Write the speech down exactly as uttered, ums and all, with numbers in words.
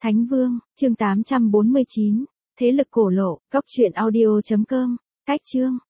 Thánh Vương, chương tám trăm bốn mươi chín, Thế lực cổ lộ, góc truyện audio chấm com, cách chương.